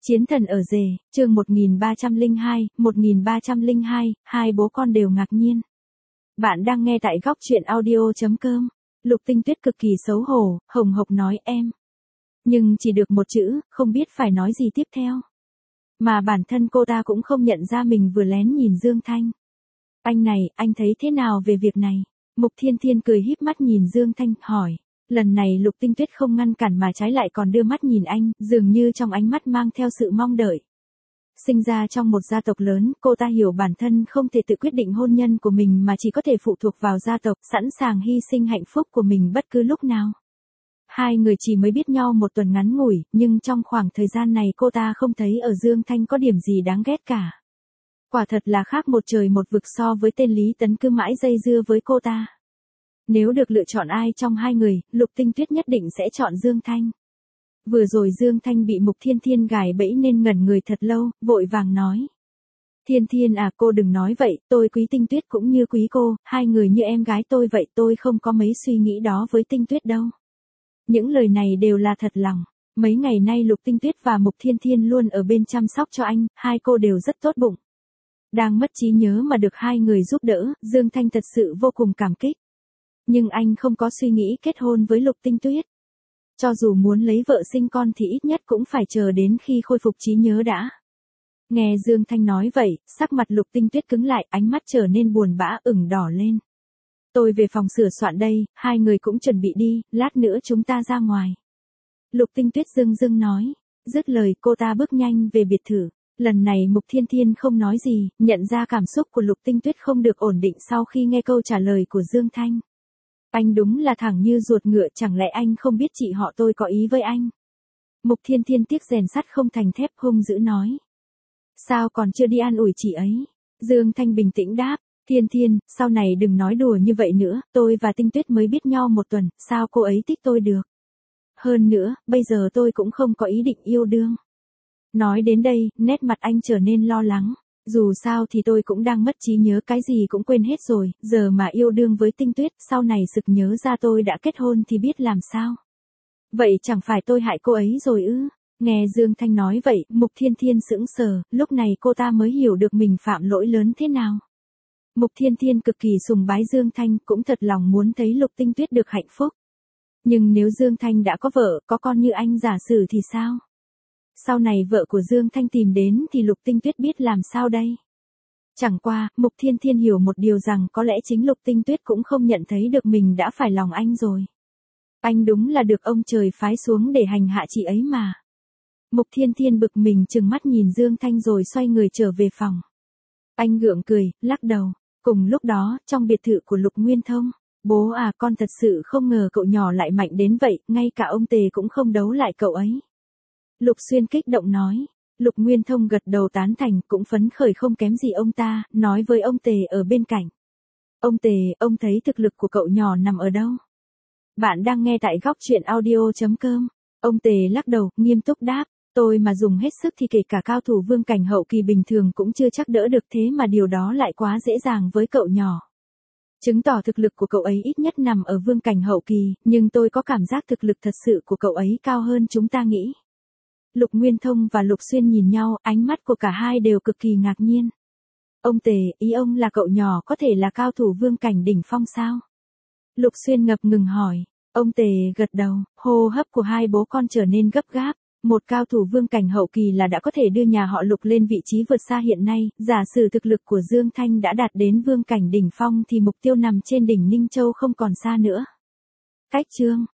Chiến thần ở rể, chương 1302, hai bố con đều ngạc nhiên. Bạn đang nghe tại góc truyện audio.com. Lục Tinh Tuyết cực kỳ xấu hổ, hồng hộc nói em. Nhưng chỉ được một chữ, không biết phải nói gì tiếp theo. Mà bản thân cô ta cũng không nhận ra mình vừa lén nhìn Dương Thanh. Anh này, anh thấy thế nào về việc này? Mục Thiên Thiên cười híp mắt nhìn Dương Thanh, hỏi. Lần này Lục Tinh Tuyết không ngăn cản mà trái lại còn đưa mắt nhìn anh, dường như trong ánh mắt mang theo sự mong đợi. Sinh ra trong một gia tộc lớn, cô ta hiểu bản thân không thể tự quyết định hôn nhân của mình mà chỉ có thể phụ thuộc vào gia tộc, sẵn sàng hy sinh hạnh phúc của mình bất cứ lúc nào. Hai người chỉ mới biết nhau một tuần ngắn ngủi, nhưng trong khoảng thời gian này cô ta không thấy ở Dương Thanh có điểm gì đáng ghét cả. Quả thật là khác một trời một vực so với tên Lý Tấn cứ mãi dây dưa với cô ta. Nếu được lựa chọn ai trong hai người, Lục Tinh Tuyết nhất định sẽ chọn Dương Thanh. Vừa rồi Dương Thanh bị Mục Thiên Thiên gài bẫy nên ngẩn người thật lâu, vội vàng nói. Thiên Thiên à, cô đừng nói vậy, tôi quý Tinh Tuyết cũng như quý cô, hai người như em gái tôi vậy, tôi không có mấy suy nghĩ đó với Tinh Tuyết đâu. Những lời này đều là thật lòng. Mấy ngày nay Lục Tinh Tuyết và Mục Thiên Thiên luôn ở bên chăm sóc cho anh, hai cô đều rất tốt bụng. Đang mất trí nhớ mà được hai người giúp đỡ, Dương Thanh thật sự vô cùng cảm kích. Nhưng anh không có suy nghĩ kết hôn với Lục Tinh Tuyết. Cho dù muốn lấy vợ sinh con thì ít nhất cũng phải chờ đến khi khôi phục trí nhớ đã. Nghe Dương Thanh nói vậy, sắc mặt Lục Tinh Tuyết cứng lại, ánh mắt trở nên buồn bã ửng đỏ lên. Tôi về phòng sửa soạn đây, hai người cũng chuẩn bị đi, lát nữa chúng ta ra ngoài. Lục Tinh Tuyết dưng dưng nói. Dứt lời cô ta bước nhanh về biệt thự. Lần này Mục Thiên Thiên không nói gì, nhận ra cảm xúc của Lục Tinh Tuyết không được ổn định sau khi nghe câu trả lời của Dương Thanh. Anh đúng là thẳng như ruột ngựa, chẳng lẽ anh không biết chị họ tôi có ý với anh? Mục Thiên Thiên tiếc rèn sắt không thành thép, hung dữ nói. Sao còn chưa đi an ủi chị ấy? Dương Thanh bình tĩnh đáp. Thiên Thiên, sau này đừng nói đùa như vậy nữa, tôi và Tinh Tuyết mới biết nhau một tuần, sao cô ấy thích tôi được? Hơn nữa, bây giờ tôi cũng không có ý định yêu đương. Nói đến đây, nét mặt anh trở nên lo lắng. Dù sao thì tôi cũng đang mất trí nhớ, cái gì cũng quên hết rồi, giờ mà yêu đương với Tinh Tuyết, sau này sực nhớ ra tôi đã kết hôn thì biết làm sao. Vậy chẳng phải tôi hại cô ấy rồi ư? Nghe Dương Thanh nói vậy, Mục Thiên Thiên sững sờ, lúc này cô ta mới hiểu được mình phạm lỗi lớn thế nào. Mục Thiên Thiên cực kỳ sùng bái Dương Thanh, cũng thật lòng muốn thấy Lục Tinh Tuyết được hạnh phúc. Nhưng nếu Dương Thanh đã có vợ, có con như anh giả sử thì sao? Sau này vợ của Dương Thanh tìm đến thì Lục Tinh Tuyết biết làm sao đây? Chẳng qua, Mục Thiên Thiên hiểu một điều rằng có lẽ chính Lục Tinh Tuyết cũng không nhận thấy được mình đã phải lòng anh rồi. Anh đúng là được ông trời phái xuống để hành hạ chị ấy mà. Mục Thiên Thiên bực mình trừng mắt nhìn Dương Thanh rồi xoay người trở về phòng. Anh gượng cười, lắc đầu. Cùng lúc đó, trong biệt thự của Lục Nguyên Thông, bố à, con thật sự không ngờ cậu nhỏ lại mạnh đến vậy, ngay cả ông Tề cũng không đấu lại cậu ấy. Lục Xuyên kích động nói. Lục Nguyên Thông gật đầu tán thành, cũng phấn khởi không kém gì ông ta, nói với ông Tề ở bên cạnh. Ông Tề, ông thấy thực lực của cậu nhỏ nằm ở đâu? Bạn đang nghe tại góc truyện audio.com. Ông Tề lắc đầu, nghiêm túc đáp. Tôi mà dùng hết sức thì kể cả cao thủ vương cảnh hậu kỳ bình thường cũng chưa chắc đỡ được, thế mà điều đó lại quá dễ dàng với cậu nhỏ. Chứng tỏ thực lực của cậu ấy ít nhất nằm ở vương cảnh hậu kỳ, nhưng tôi có cảm giác thực lực thật sự của cậu ấy cao hơn chúng ta nghĩ. Lục Nguyên Thông và Lục Xuyên nhìn nhau, ánh mắt của cả hai đều cực kỳ ngạc nhiên. Ông Tề, ý ông là cậu nhỏ có thể là cao thủ vương cảnh đỉnh phong sao? Lục Xuyên ngập ngừng hỏi. Ông Tề gật đầu, hô hấp của hai bố con trở nên gấp gáp. Một cao thủ vương cảnh hậu kỳ là đã có thể đưa nhà họ Lục lên vị trí vượt xa hiện nay, giả sử thực lực của Dương Thanh đã đạt đến vương cảnh đỉnh phong thì mục tiêu nằm trên đỉnh Ninh Châu không còn xa nữa. Cách chương